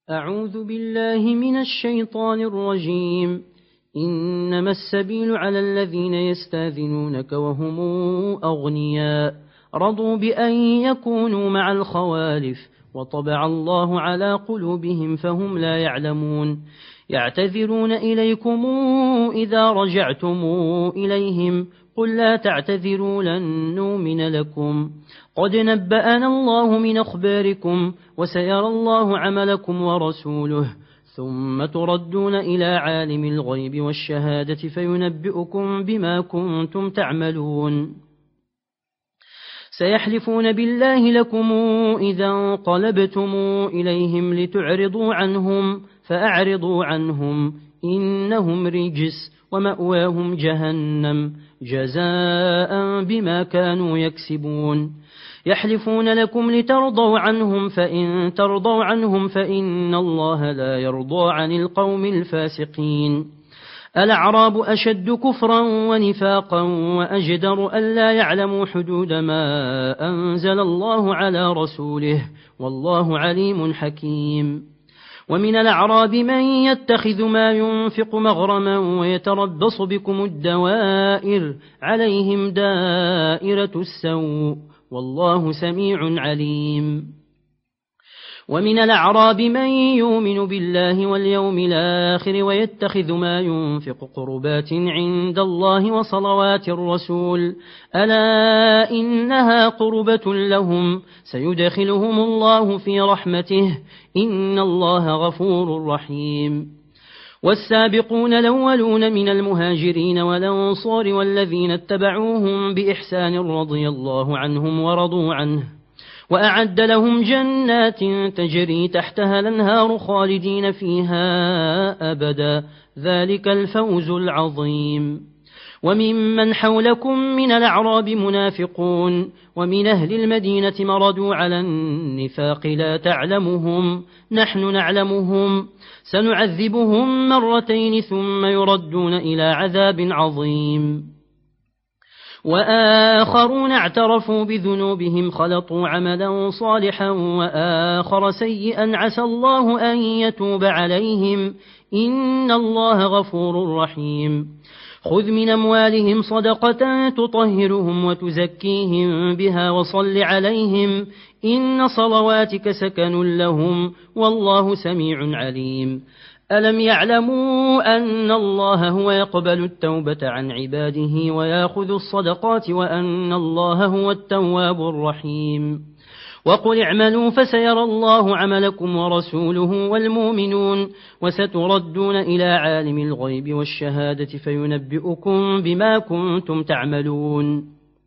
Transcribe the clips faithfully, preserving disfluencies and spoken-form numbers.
أعوذ بالله من الشيطان الرجيم. إنما السبيل على الذين يستاذنونك وهم أغنياء رضوا بأن يكونوا مع الخوالف وطبع الله على قلوبهم فهم لا يعلمون. يعتذرون إليكم إذا رجعتم إليهم قل لا تعتذروا لن نؤمن لكم قد نبأنا الله من أخباركم وسيرى الله عملكم ورسوله ثم تردون إلى عالم الغيب والشهادة فينبئكم بما كنتم تعملون. سيحلفون بالله لكم إذا انقلبتم إليهم لتعرضوا عنهم فأعرضوا عنهم إنهم رجس ومأواهم جهنم جزاء بما كانوا يكسبون. يحلفون لكم لترضوا عنهم فإن ترضوا عنهم فإن الله لا يرضى عن القوم الفاسقين. الأعراب أشد كفرا ونفاقا وأجدر ألا يعلموا حدود ما أنزل الله على رسوله والله عليم حكيم. ومن الأعراب من يتخذ ما ينفق مغرما ويتربص بكم الدوائر عليهم دائرة السوء والله سميع عليم. ومن الأعراب من يؤمن بالله واليوم الآخر ويتخذ ما ينفق قربات عند الله وصلوات الرسول ألا إنها قربة لهم سيدخلهم الله في رحمته إن الله غفور رحيم. والسابقون الأولون من المهاجرين والأنصار والذين اتبعوهم بإحسان رضي الله عنهم ورضوا عنه وأعد لهم جنات تجري تحتها الأنهار خالدين فيها أبدا ذلك الفوز العظيم. وممن حولكم من الأعراب منافقون ومن أهل المدينة مردوا على النفاق لا تعلمهم نحن نعلمهم سنعذبهم مرتين ثم يردون إلى عذاب عظيم. وآخرون اعترفوا بذنوبهم خلطوا عملا صالحا وآخر سيئا عسى الله أن يتوب عليهم إن الله غفور رحيم. خذ من أموالهم صدقة تطهرهم وتزكيهم بها وصل عليهم إن صلواتك سكن لهم والله سميع عليم. ألم يعلموا أن الله هو يقبل التوبة عن عباده ويأخذ الصدقات وأن الله هو التواب الرحيم. وقل اعملوا فسيرى الله عملكم ورسوله والمؤمنون وستردون إلى عالم الغيب والشهادة فينبئكم بما كنتم تعملون.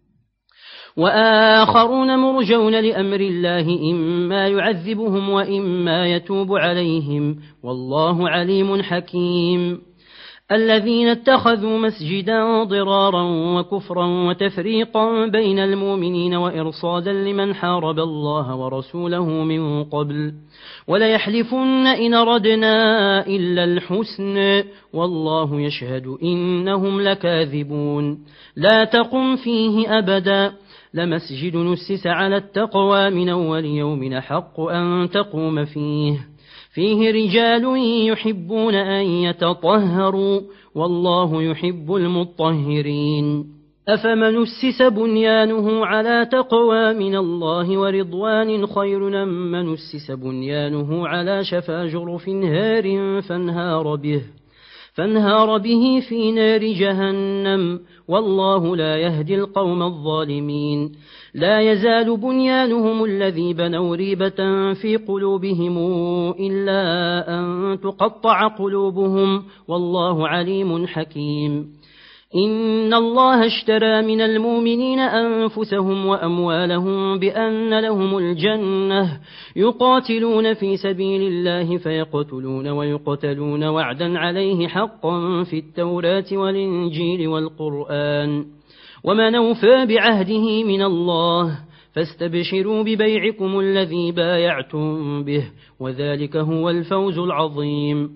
وآخرون مرجون لأمر الله إما يعذبهم وإما يتوب عليهم والله عليم حكيم. الذين اتخذوا مسجدا ضرارا وكفرا وتفريقا بين المؤمنين وإرصادا لمن حارب الله ورسوله من قبل وليحلفن إن ردنا إلا الحسن والله يشهد إنهم لكاذبون. لا تقم فيه أبدا لمسجد نسس على التقوى من أول يوم حق أن تقوم فيه فيه رجال يحبون أن يتطهروا والله يحب المطهرين. أفمن أسس بنيانه على تقوى من الله ورضوان خير أم من أسس بنيانه على شفا جرف هار فانهار به فانهار به في نار جهنم والله لا يهدي القوم الظالمين. لا يزال بنيانهم الذي بنوا ريبة في قلوبهم إلا أن تقطع قلوبهم والله عليم حكيم. إن الله اشترى من المؤمنين أنفسهم وأموالهم بأن لهم الجنة يقاتلون في سبيل الله فيقتلون ويقتلون وعدا عليه حقا في التوراة والإنجيل والقرآن ومن أوفى بعهده من الله فاستبشروا ببيعكم الذي بايعتم به وذلك هو الفوز العظيم.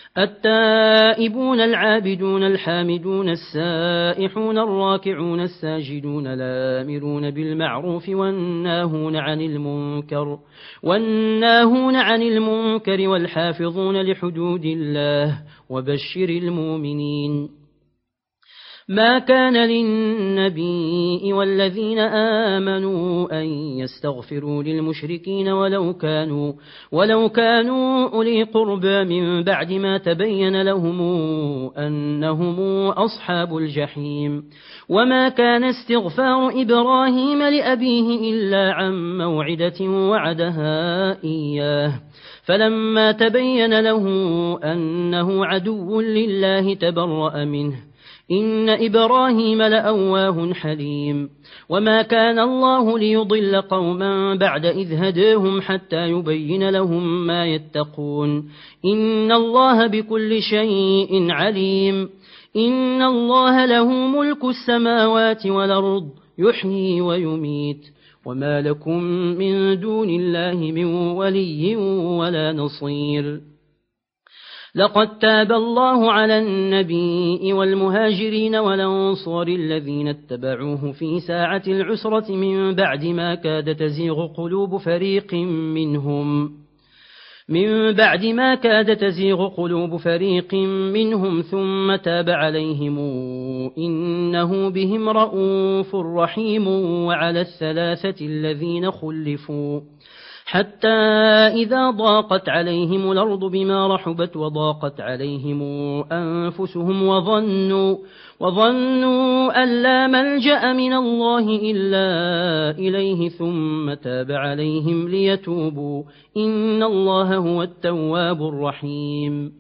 التائبون العابدون الحامدون السائحون الراكعون الساجدون الآمرون بالمعروف والناهون عن المنكر والناهون عن المنكر والحافظون لحدود الله وبشر المؤمنين. ما كان للنبي والذين آمنوا أن يستغفروا للمشركين ولو كانوا, ولو كانوا أولي قربى من بعد ما تبين لهم أنهم أصحاب الجحيم. وما كان استغفار إبراهيم لأبيه إلا عن موعدة وعدها إياه فلما تبين له أنه عدو لله تبرأ منه إن إبراهيم لأواه حليم. وما كان الله ليضل قوما بعد إذ هداهم حتى يبين لهم ما يتقون إن الله بكل شيء عليم. إن الله له ملك السماوات والأرض يحيي ويميت وما لكم من دون الله من ولي ولا نصير. لقد تاب الله على النبي والمهاجرين والأنصار الذين اتبعوه في ساعة العسرة من بعد ما كاد تزيغ قلوب فريق منهم من بعد ما كاد تزيغ قلوب فريق منهم ثم تاب عليهم إنه بهم رؤوف رحيم. وعلى الثلاثة الذين خلفوا حتى إذا ضاقت عليهم الأرض بما رحبت وضاقت عليهم أنفسهم وظنوا, وظنوا أن لا ملجأ من الله إلا إليه ثم تاب عليهم ليتوبوا إن الله هو التواب الرحيم.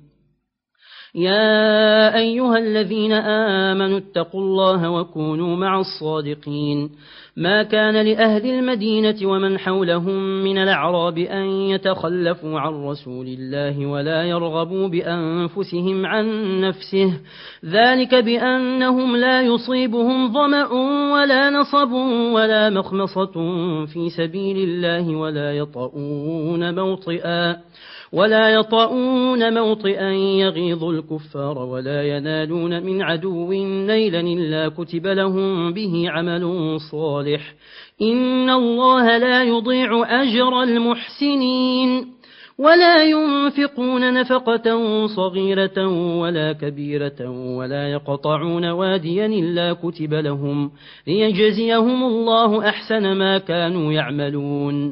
يا أيها الذين آمنوا اتقوا الله وكونوا مع الصادقين. ما كان لأهل المدينة ومن حولهم من الأعراب أن يتخلفوا عن رسول الله ولا يرغبوا بأنفسهم عن نفسه ذلك بأنهم لا يصيبهم ظمأ ولا نصب ولا مخمصة في سبيل الله ولا يطؤون موطئا ولا يطؤون موطئا يغيظ الكفار ولا ينالون من عدو نيلا إلا كتب لهم به عمل صالح إن الله لا يضيع أجر المحسنين. ولا ينفقون نفقة صغيرة ولا كبيرة ولا يقطعون واديا إلا كتب لهم ليجزيهم الله أحسن ما كانوا يعملون.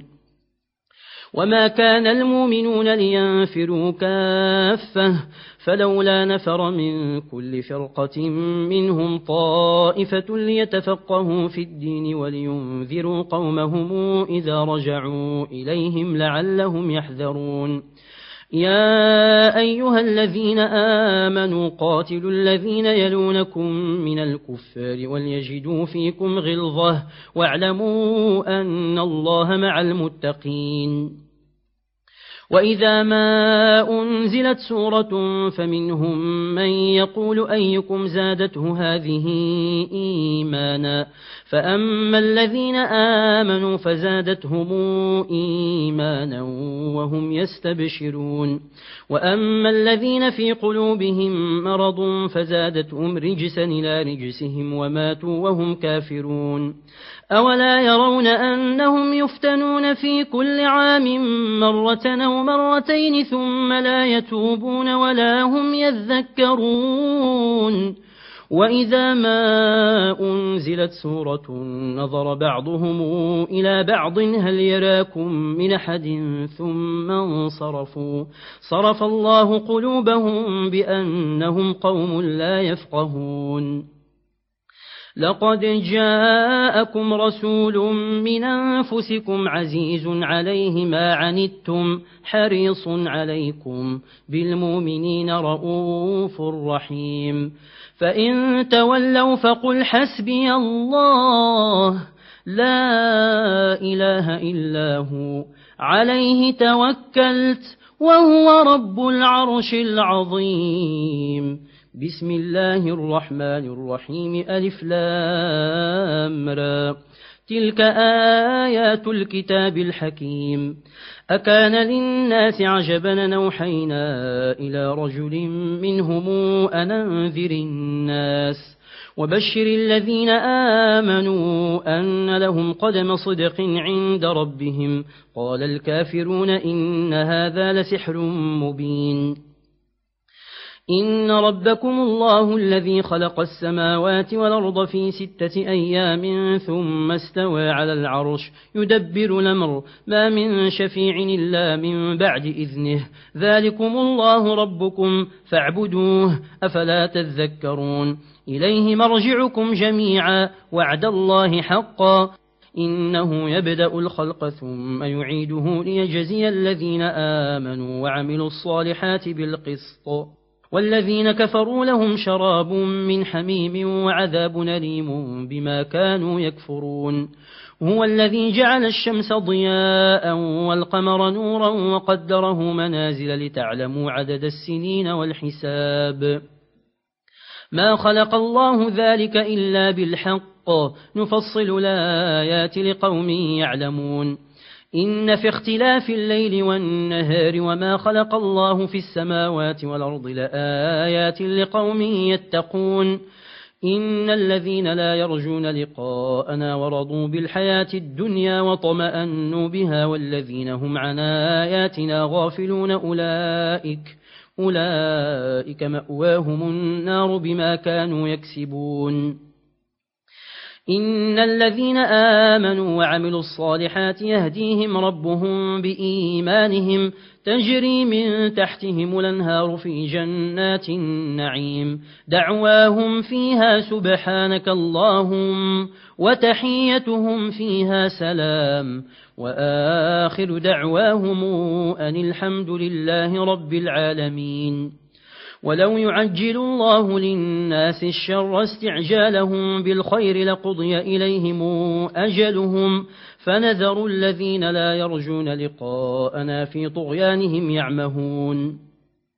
وما كان المؤمنون لينفروا كافة فلولا نفر من كل فرقة منهم طائفة ليتفقهوا في الدين ولينذروا قومهم إذا رجعوا إليهم لعلهم يحذرون. يا أيها الذين آمنوا قاتلوا الذين يلونكم من الكفار وليجدوا فيكم غلظة واعلموا أن الله مع المتقين. وإذا ما أنزلت سورة فمنهم من يقول أيكم زادته هذه إيمانا فأما الذين آمنوا فزادتهم إيمانا وهم يستبشرون وأما الذين في قلوبهم مرض فزادتهم رجسا إلى رجسهم وماتوا وهم كافرون. أولا يرون أنهم يفتنون في كل عام مرة أو مرتين ثم لا يتوبون ولا هم يذكرون. وإذا ما أنزلت سورة نظر بعضهم إلى بعض هل يراكم من أحد ثم انصرفوا صرف الله قلوبهم بأنهم قوم لا يفقهون. لقد جاءكم رسول من أنفسكم عزيز عليه ما عنتم حريص عليكم بالمؤمنين رؤوف رحيم. فإن تولوا فقل حسبي الله لا إله إلا هو عليه توكلت وهو رب العرش العظيم. بسم الله الرحمن الرحيم. ألف لام را تلك آيات الكتاب الحكيم. أكان للناس عجبا أوحينا إلى رجل منهم أن أنذر الناس وبشر الذين آمنوا أن لهم قدم صدق عند ربهم. قال الكافرون إن هذا لسحر مبين. إن ربكم الله الذي خلق السماوات والأرض في ستة أيام ثم استوى على العرش يدبر الأمر ما من شفيع إلا من بعد إذنه ذلكم الله ربكم فاعبدوه أفلا تذكرون. إليه مرجعكم جميعا وعد الله حقا إنه يبدأ الخلق ثم يعيده ليجزي الذين آمنوا وعملوا الصالحات بالقسط والذين كفروا لهم شراب من حميم وعذاب أليم بما كانوا يكفرون. هو الذي جعل الشمس ضياء والقمر نورا وقدره منازل لتعلموا عدد السنين والحساب. ما خلق الله ذلك إلا بالحق نفصل الآيات لقوم يعلمون. إن في اختلاف الليل والنهار وما خلق الله في السماوات والأرض لآيات لقوم يتقون. إن الذين لا يرجون لقاءنا ورضوا بالحياة الدنيا وطمأنوا بها والذين هم عن آياتنا غافلون أولئك أولئك مأواهم النار بما كانوا يكسبون. إن الذين آمنوا وعملوا الصالحات يهديهم ربهم بإيمانهم تجري من تحتهم الأنهار في جنات النعيم دعواهم فيها سبحانك اللهم وتحيتهم فيها سلام وآخر دعواهم أن الحمد لله رب العالمين. ولو يعجل الله للناس الشر استعجالهم بالخير لقضي إليهم أجلهم فنذر الذين لا يرجون لقاءنا في طغيانهم يعمهون.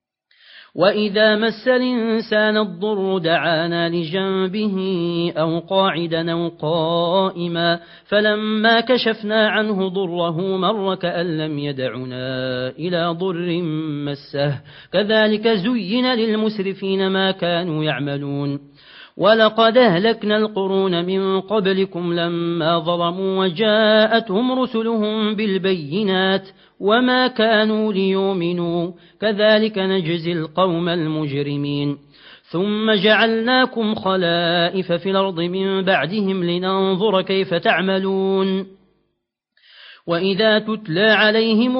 وإذا مس الإنسان الضر دعانا لجنبه أو قاعدا أو قائما فلما كشفنا عنه ضره مر كأن لم يدعنا إلى ضر مسه كذلك زين للمسرفين ما كانوا يعملون. ولقد أهلكنا القرون من قبلكم لما ظلموا وجاءتهم رسلهم بالبينات وما كانوا ليؤمنوا كذلك نجزي القوم المجرمين. ثم جعلناكم خلائف في الأرض من بعدهم لننظر كيف تعملون. وإذا تتلى عليهم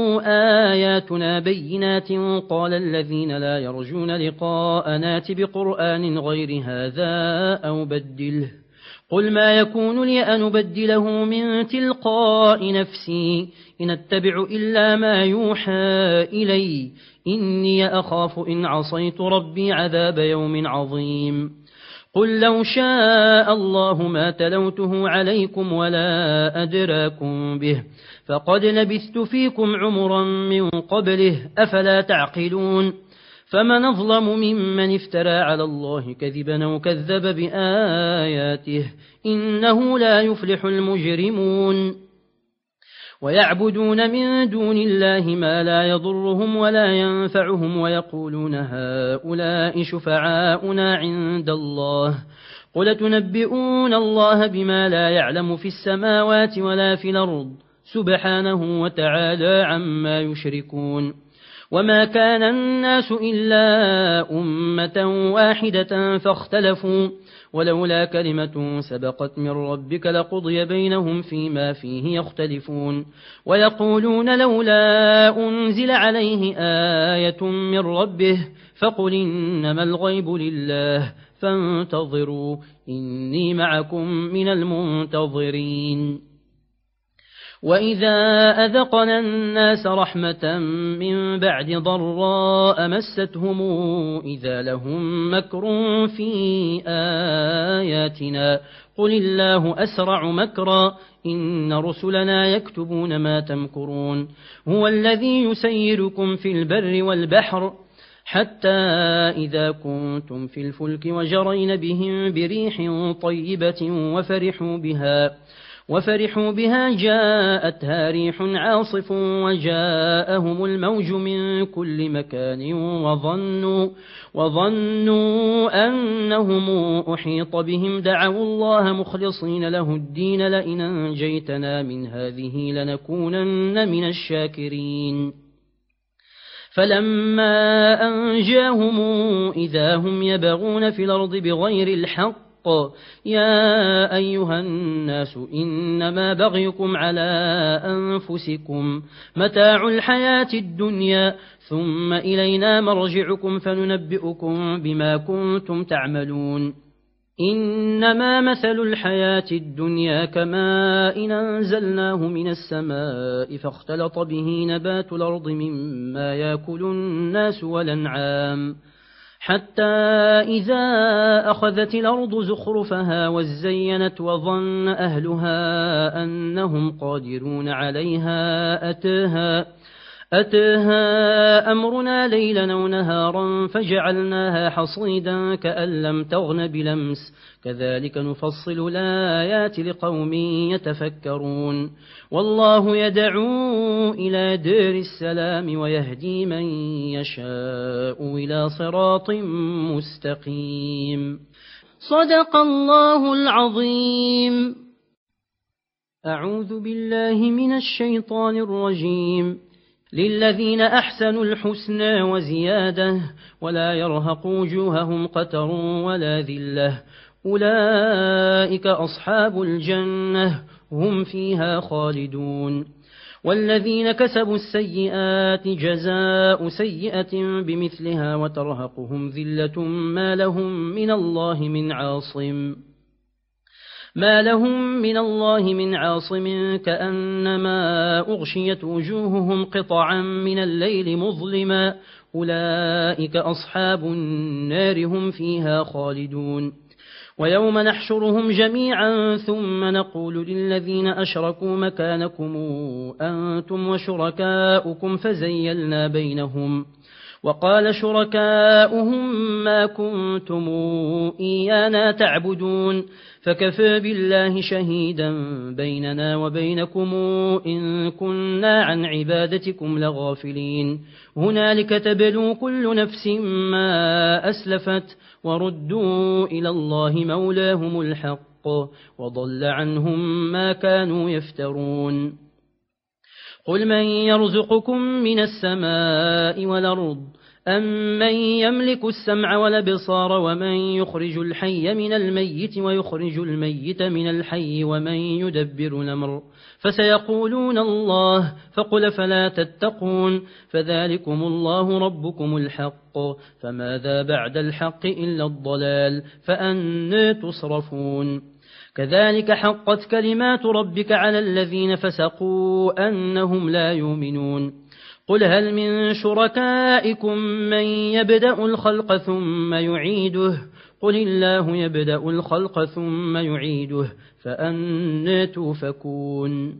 آياتنا بينات قال الذين لا يرجون لقاءنا ائت بقرآن غير هذا أو بدله قل ما يكون لي أن أبدله من تلقاء نفسي إن أتبع إلا ما يوحى إلي إني أخاف إن عصيت ربي عذاب يوم عظيم. قل لو شاء الله ما تلوته عليكم ولا أدراكم به فقد لبثت فيكم عمرا من قبله أفلا تعقلون. فمن أظلم ممن افترى على الله كذبا أو كذب بآياته إنه لا يفلح المجرمون. ويعبدون من دون الله ما لا يضرهم ولا ينفعهم ويقولون هؤلاء شفعاؤنا عند الله قل تنبئون الله بما لا يعلم في السماوات ولا في الأرض سبحانه وتعالى عما يشركون. وما كان الناس إلا أمة واحدة فاختلفوا ولولا كلمة سبقت من ربك لقضي بينهم فيما فيه يختلفون. ويقولون لولا أنزل عليه آية من ربه فقل إنما الغيب لله فانتظروا إني معكم من المنتظرين. وإذا أذقنا الناس رحمة من بعد ضراء مستهم إذا لهم مكر في آياتنا قل الله أسرع مكرا إن رسلنا يكتبون ما تمكرون. هو الذي يسيركم في البر والبحر حتى إذا كنتم في الفلك وجرين بهم بريح طيبة وفرحوا بها وفرحوا بها جاءتها ريح عاصف وجاءهم الموج من كل مكان وظنوا, وظنوا أنهم أحيط بهم دعوا الله مخلصين له الدين لئن أنجيتنا من هذه لنكونن من الشاكرين. فلما أنجاهم إذا هم يبغون في الأرض بغير الحق يا أيها الناس إنما بغيكم على أنفسكم متاع الحياة الدنيا ثم إلينا مرجعكم فننبئكم بما كنتم تعملون. إنما مثل الحياة الدنيا كماء إن أنزلناه من السماء فاختلط به نبات الأرض مما يأكل الناس والأنعام حتى إذا أخذت الأرض زخرفها وزينت وظن أهلها أنهم قادرون عليها أتاها, أتاها أمرنا ليلا ونهارا فجعلناها حصيدا كأن لم تغن بلمس كذلك نفصل الآيات لقوم يتفكرون. والله يدعو إلى دار السلام ويهدي من يشاء إلى صراط مستقيم. صدق الله العظيم. أعوذ بالله من الشيطان الرجيم. للذين أحسنوا الحسنى وزيادة ولا يرهق وجوههم قتر ولا ذلة أولئك أصحاب الجنة هم فيها خالدون. والذين كسبوا السيئات جزاء سيئة بمثلها وترهقهم ذلة ما لهم من الله من عاصم ما لهم من الله من عاصم كأنما أغشيت وجوههم قطعا من الليل مظلما أولئك أصحاب النار هم فيها خالدون. ويوم نحشرهم جميعا ثم نقول للذين أشركوا مكانكم أنتم وشركاؤكم فزيلنا بينهم وقال شركاؤهم ما كنتم إيانا تعبدون فكفى بالله شهيدا بيننا وبينكم إن كنا عن عبادتكم لغافلين. هنالك تبلو كل نفس ما أسلفت وردوا إلى الله مولاهم الحق وضل عنهم ما كانوا يفترون. قل من يرزقكم من السماء والأرض أم من يملك السمع والأبصار ومن يخرج الحي من الميت ويخرج الميت من الحي ومن يدبر الأمر فسيقولون الله فقل فلا تتقون فذلكم الله ربكم الحق فماذا بعد الحق إلا الضلال فأنى تصرفون. كذلك حقت كلمات ربك على الذين فسقوا أنهم لا يؤمنون. قل هل من شركائكم من يبدأ الخلق ثم يعيده قل الله يبدأ الخلق ثم يعيده فأنى توفكون.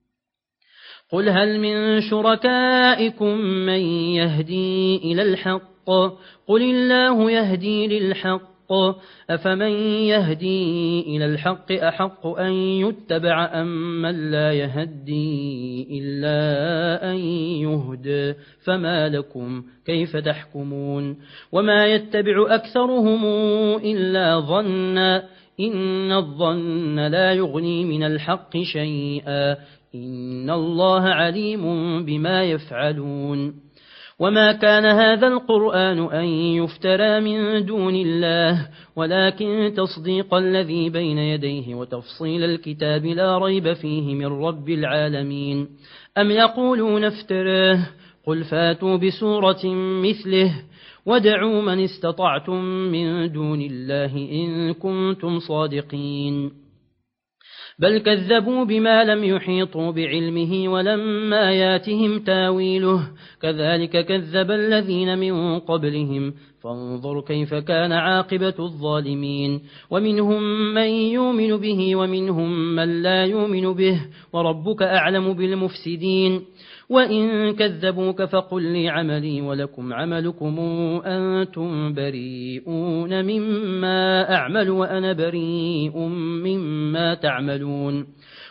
قل هل من شركائكم من يهدي إلى الحق قل الله يهدي للحق أفمن يهدي إلى الحق أحق أن يتبع أم من لا يهدي إلا أن يهدى فما لكم كيف تحكمون. وما يتبع أكثرهم إلا ظنا إن الظن لا يغني من الحق شيئا إن الله عليم بما يفعلون. وما كان هذا القرآن أن يفترى من دون الله ولكن تصديق الذي بين يديه وتفصيل الكتاب لا ريب فيه من رب العالمين. أم يقولون افتراه قل فاتوا بسورة مثله ودعوا من استطعتم من دون الله إن كنتم صادقين. بل كذبوا بما لم يحيطوا بعلمه ولما ياتهم تاويله كذلك كذب الذين من قبلهم فانظر كيف كان عاقبة الظالمين. ومنهم من يؤمن به ومنهم من لا يؤمن به وربك أعلم بالمفسدين. وإن كذبوك فقل لي عملي ولكم عملكم أنتم بريئون مما أعمل وأنا بريء مما تعملون.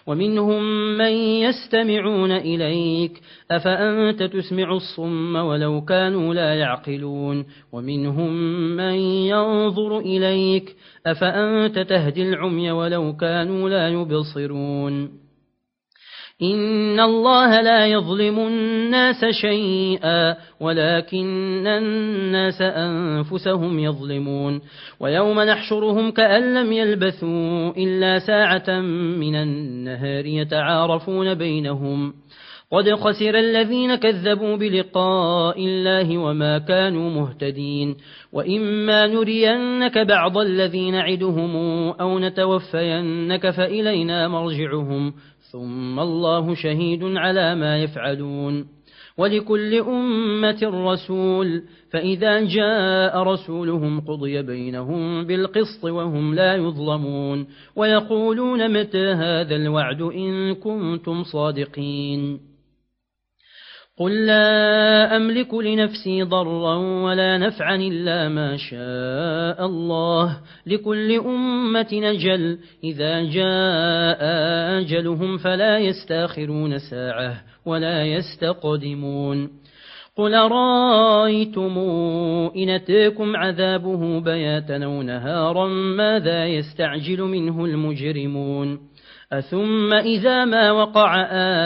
ومنهم من يستمعون إليك أفأنت تسمع الصم ولو كانوا لا يعقلون ومنهم من ينظر إليك أفأنت تهدي العمي ولو كانوا لا يبصرون إن الله لا يظلم الناس شيئا ولكن الناس أنفسهم يظلمون ويوم نحشرهم كأن لم يلبثوا إلا ساعة من النهار يتعارفون بينهم قد خسر الذين كذبوا بلقاء الله وما كانوا مهتدين وإما نرينك بعض الذين نعدهم أو نتوفينك فإلينا مرجعهم ثم الله شهيد على ما يفعلون ولكل أمة رسول فإذا جاء رسولهم قضي بينهم بالقسط وهم لا يظلمون ويقولون متى هذا الوعد إن كنتم صادقين قل لا أملك لنفسي ضرا ولا نفعا إلا ما شاء الله لكل أمة أجل إذا جاء أجلهم فلا يستأخرون ساعة ولا يستقدمون قل رأيتم إن أتاكم عذابه بياتا أو نهارا ماذا يستعجل منه المجرمون أثم إذا ما وقع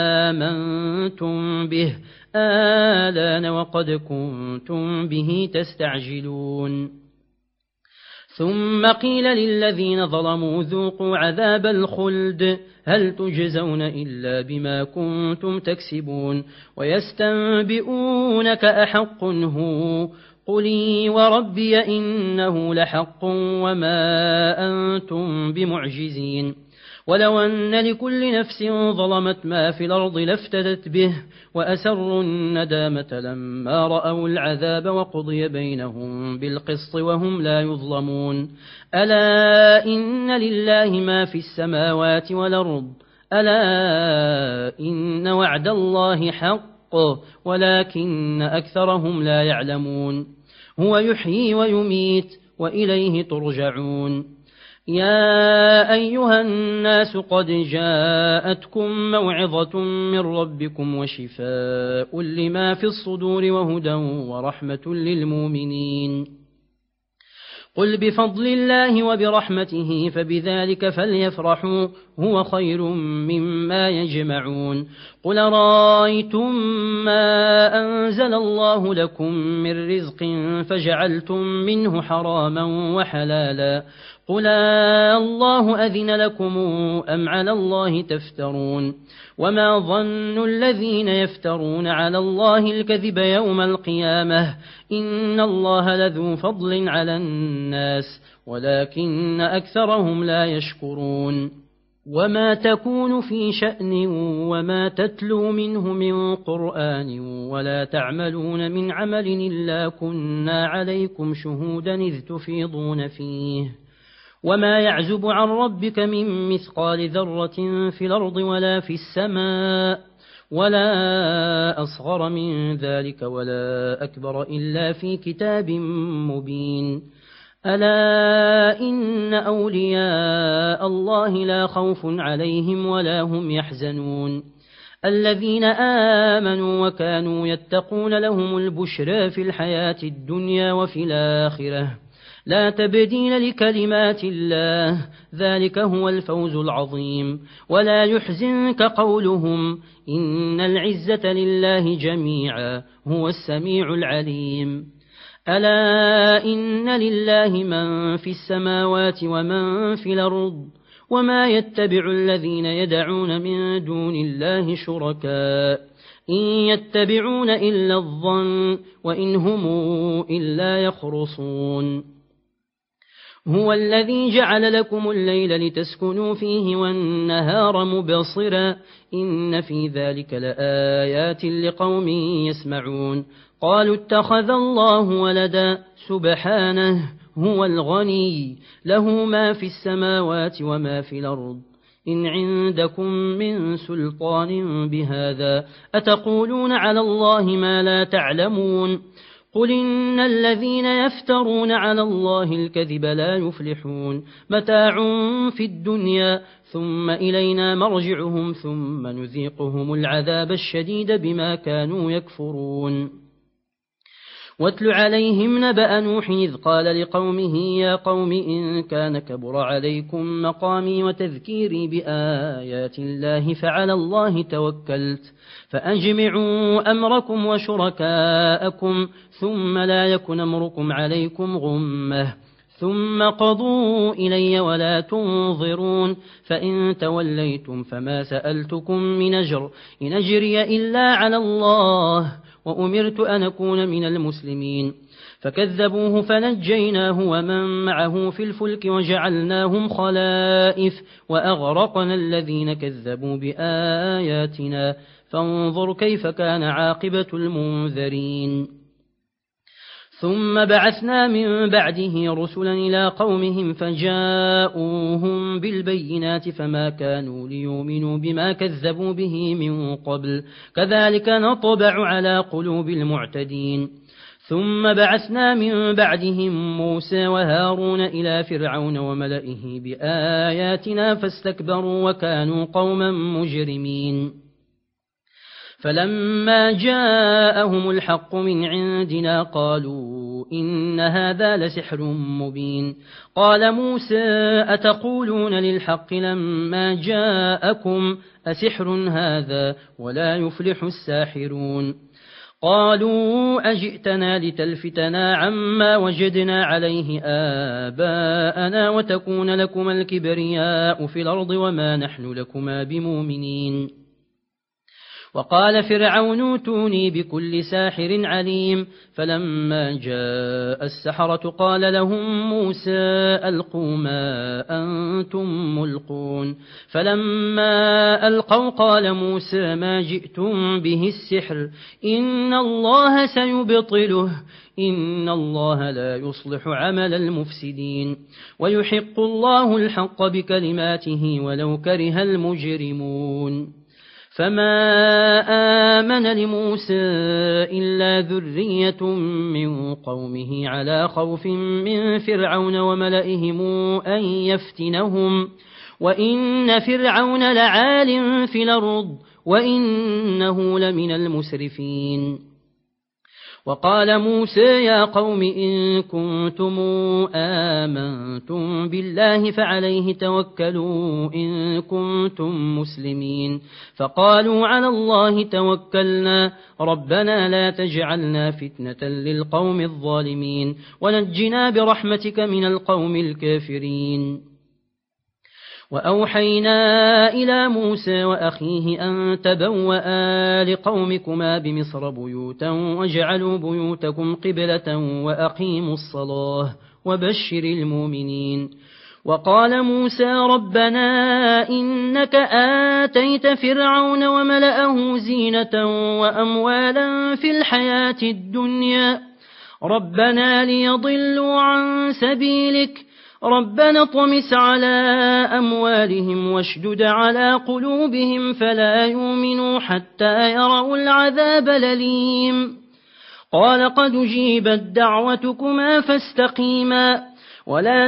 آمنتم به آلان وقد كنتم به تستعجلون ثم قيل للذين ظلموا ذوقوا عذاب الخلد هل تجزون إلا بما كنتم تكسبون ويستنبئونك أحق هو قلي وربي إنه لحق وما أنتم بمعجزين ولو أن لكل نفس ظلمت ما في الأرض لافتدت به وأسروا الندامة لما رأوا العذاب وقضي بينهم بالقسط وهم لا يظلمون ألا إن لله ما في السماوات والأرض ألا إن وعد الله حق ولكن أكثرهم لا يعلمون هو يحيي ويميت وإليه ترجعون يا أيها الناس قد جاءتكم موعظة من ربكم وشفاء لما في الصدور وهدى ورحمة للمؤمنين قل بفضل الله وبرحمته فبذلك فليفرحوا هو خير مما يجمعون قل رأيتم ما أنزل الله لكم من رزق فجعلتم منه حراما وحلالا قل الله أذن لكم أم على الله تفترون وما ظن الذين يفترون على الله الكذب يوم القيامة إن الله لذو فضل على الناس ولكن أكثرهم لا يشكرون وما تكون في شأن وما تتلو منه من قرآن ولا تعملون من عمل إلا كنا عليكم شهودا إذ تفيضون فيه وما يعزب عن ربك من مثقال ذرة في الأرض ولا في السماء ولا أصغر من ذلك ولا أكبر إلا في كتاب مبين ألا إن أولياء الله لا خوف عليهم ولا هم يحزنون الذين آمنوا وكانوا يتقون لهم البشرى في الحياة الدنيا وفي الآخرة لا تبديل لكلمات الله ذلك هو الفوز العظيم ولا يحزنك قولهم إن العزة لله جميعا هو السميع العليم ألا إن لله من في السماوات ومن في الأرض وما يتبع الذين يدعون من دون الله شركاء إن يتبعون إلا الظن وإن هم إلا يخرصون هو الذي جعل لكم الليل لتسكنوا فيه والنهار مبصرا إن في ذلك لآيات لقوم يسمعون قالوا اتخذ الله ولدا سبحانه هو الغني له ما في السماوات وما في الأرض إن عندكم من سلطان بهذا أتقولون على الله ما لا تعلمون قل إن الذين يفترون على الله الكذب لا يفلحون متاع في الدنيا ثم إلينا مرجعهم ثم نذيقهم العذاب الشديد بما كانوا يكفرون واتل عليهم نبأ نوح إذ قال لقومه يا قوم إن كان كبر عليكم مقامي وتذكيري بآيات الله فعلى الله توكلت فأجمعوا أمركم وشركاءكم ثم لا يكن أمركم عليكم غمة ثم قضوا إلي ولا تنظرون فإن توليتم فما سألتكم من أجر إن أجري إلا على الله وأمرت أن أكون من المسلمين فكذبوه فنجيناه ومن معه في الفلك وجعلناهم خلائف وأغرقنا الذين كذبوا بآياتنا فانظر كيف كان عاقبة المنذرين ثم بعثنا من بعده رسلا إلى قومهم فجاءوهم بالبينات فما كانوا ليؤمنوا بما كذبوا به من قبل كذلك نطبع على قلوب المعتدين ثم بعثنا من بعدهم موسى وهارون إلى فرعون وملئه بآياتنا فاستكبروا وكانوا قوما مجرمين فلما جاءهم الحق من عندنا قالوا إن هذا لسحر مبين قال موسى أتقولون للحق لما جاءكم أسحر هذا ولا يفلح الساحرون قالوا أجئتنا لتلفتنا عما وجدنا عليه آباءنا وتكون لكما الكبرياء في الأرض وما نحن لكما بمؤمنين وقال فرعون اوتوني بكل ساحر عليم فلما جاء السحرة قال لهم موسى ألقوا ما أنتم ملقون فلما ألقوا قال موسى ما جئتم به السحر إن الله سيبطله إن الله لا يصلح عمل المفسدين ويحق الله الحق بكلماته ولو كره المجرمون فما آمن لموسى إلا ذرية من قومه على خوف من فرعون وملئهم أن يفتنهم وإن فرعون لعال في الأرض وإنه لمن المسرفين وقال موسى يا قوم إن كنتم آمنتم بالله فعليه توكلوا إن كنتم مسلمين فقالوا على الله توكلنا ربنا لا تجعلنا فتنة للقوم الظالمين ونجنا برحمتك من القوم الكافرين وأوحينا إلى موسى وأخيه أن تبوأ لقومكما بمصر بيوتا واجعلوا بيوتكم قبلة وأقيموا الصلاة وبشر المؤمنين وقال موسى ربنا إنك آتيت فرعون وملأه زينة وأموالا في الحياة الدنيا ربنا ليضلوا عن سبيلك ربنا اطمس على أموالهم واشدد على قلوبهم فلا يؤمنوا حتى يروا العذاب الأليم قال قد جيبت دعوتكما فاستقيما ولا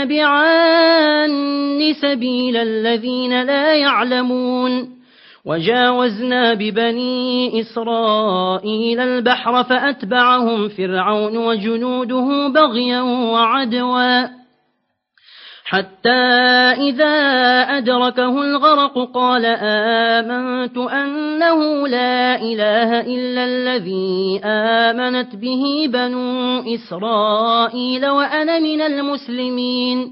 تتبعان سبيل الذين لا يعلمون وجاوزنا ببني إسرائيل البحر فأتبعهم فرعون وجنوده بغيا وعدوا حتى إذا أدركه الغرق قال آمنت أنه لا إله إلا الذي آمنت به بنو إسرائيل وأنا من المسلمين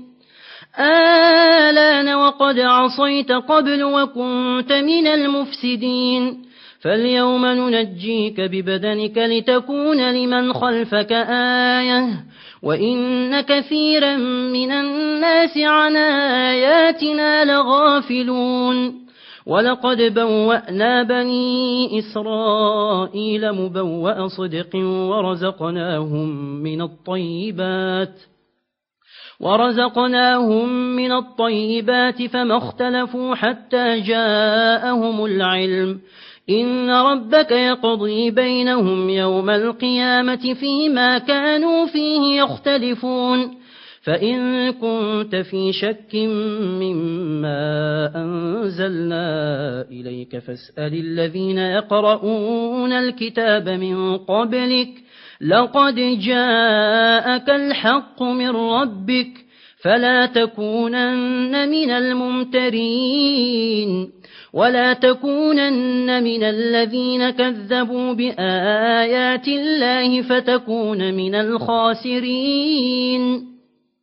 آلان وقد عصيت قبل وكنت من المفسدين فاليوم ننجيك ببدنك لتكون لمن خلفك آية وإن كثيرا من الناس عن آياتنا لغافلون ولقد بوأنا بني إسرائيل مبوأ صدق ورزقناهم من الطيبات ورزقناهم من الطيبات فما اختلفوا حتى جاءهم العلم إن ربك يقضي بينهم يوم القيامة فيما كانوا فيه يختلفون فإن كنت في شك مما أنزلنا إليك فاسأل الذين يقرؤون الكتاب من قبلك لقد جاءك الحق من ربك فلا تكونن من الممترين ولا تكونن من الذين كذبوا بآيات الله فتكون من الخاسرين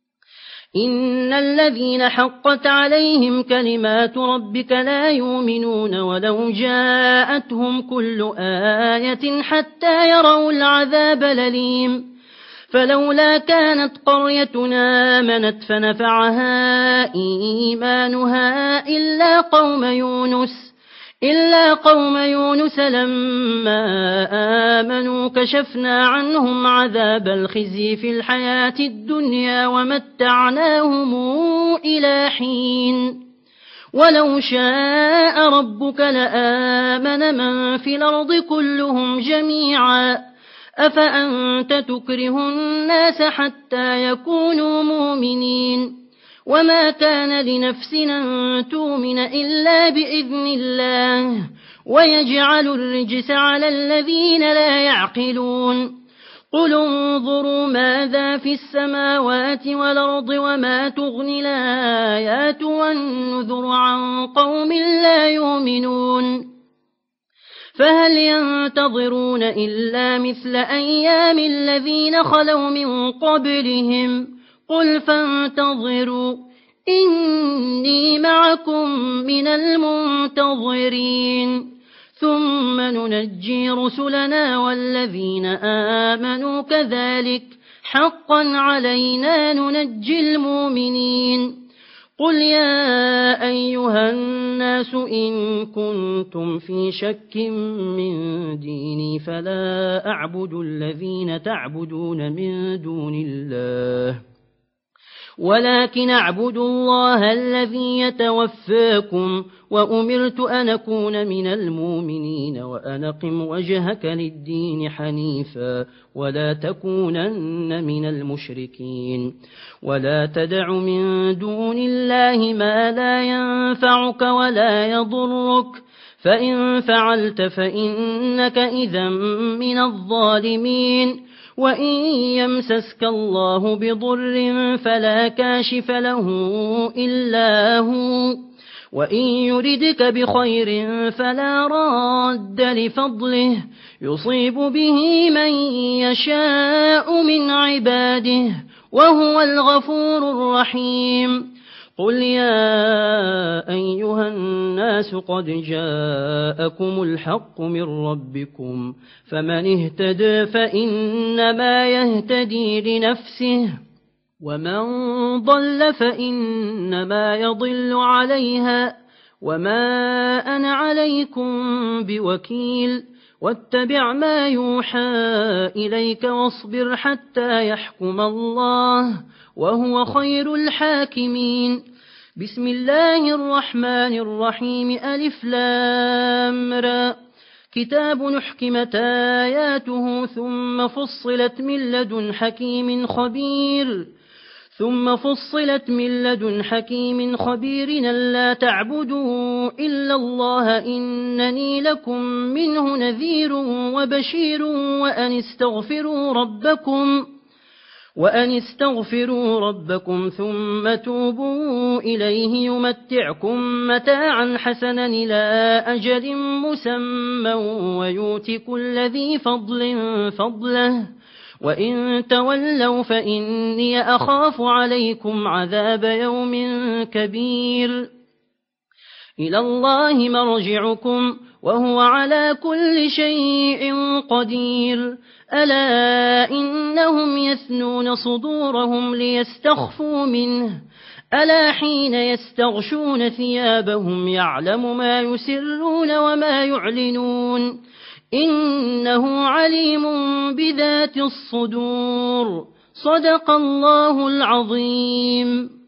إن الذين حقت عليهم كلمات ربك لا يؤمنون ولو جاءتهم كل آية حتى يروا العذاب الأليم فلولا كانت قريتنا آمنت فنفعها إيمانها إلا قوم يونس إلا قوم يونس لما آمنوا كشفنا عنهم عذاب الخزي في الحياة الدنيا ومتعناهم إلى حين ولو شاء ربك لآمن من في الأرض كلهم جميعا أفأنت تكره الناس حتى يكونوا مؤمنين وما كان لنفس أن تؤمن إلا بإذن الله ويجعل الرجس على الذين لا يعقلون قل انظروا ماذا في السماوات والأرض وما تغني الآيات والنذر عن قوم لا يؤمنون فهل ينتظرون إلا مثل أيام الذين خلوا من قبلهم قل فانتظروا إني معكم من المنتظرين ثم ننجي رسلنا والذين آمنوا كذلك حقا علينا ننجي المؤمنين قل يا أيها الناس إن كنتم في شك من ديني فلا أعبد الذين تعبدون من دون الله ولكن أعبد الله الذي يتوفاكم وأمرت أن أكون من المؤمنين وأن أقم وجهك للدين حنيفا ولا تكونن من المشركين ولا تدع من دون الله ما لا ينفعك ولا يضرك فإن فعلت فإنك إذا من الظالمين وإن يمسسك الله بضر فلا كاشف له إلا هو وإن يردك بخير فلا راد لفضله يصيب به من يشاء من عباده وهو الغفور الرحيم قل يا أيها الناس قد جاءكم الحق من ربكم فمن اهتدى فإنما يهتدي لنفسه ومن ضل فإنما يضل عليها وما أنا عليكم بوكيل واتبع ما يوحى إليك واصبر حتى يحكم الله وهو خير الحاكمين بسم الله الرحمن الرحيم ألف لام را كتاب أحكمت آياته ثم فصلت من لدن حكيم خبير ثم فصلت من لدن حكيم خبير ألا تعبدوا إلا الله إنني لكم منه نذير وبشير وأن استغفروا ربكم وأن استغفروا ربكم ثم توبوا إليه يمتعكم متاعا حسنا إلى أجل مسمى ويؤت كل ذي فضل فضله وإن تولوا فإني أخاف عليكم عذاب يوم كبير إلى الله مرجعكم وهو على كل شيء قدير ألا إنهم يثنون صدورهم ليستخفوا منه ألا حين يستغشون ثيابهم يعلم ما يسرون وما يعلنون إنه عليم بذات الصدور صدق الله العظيم.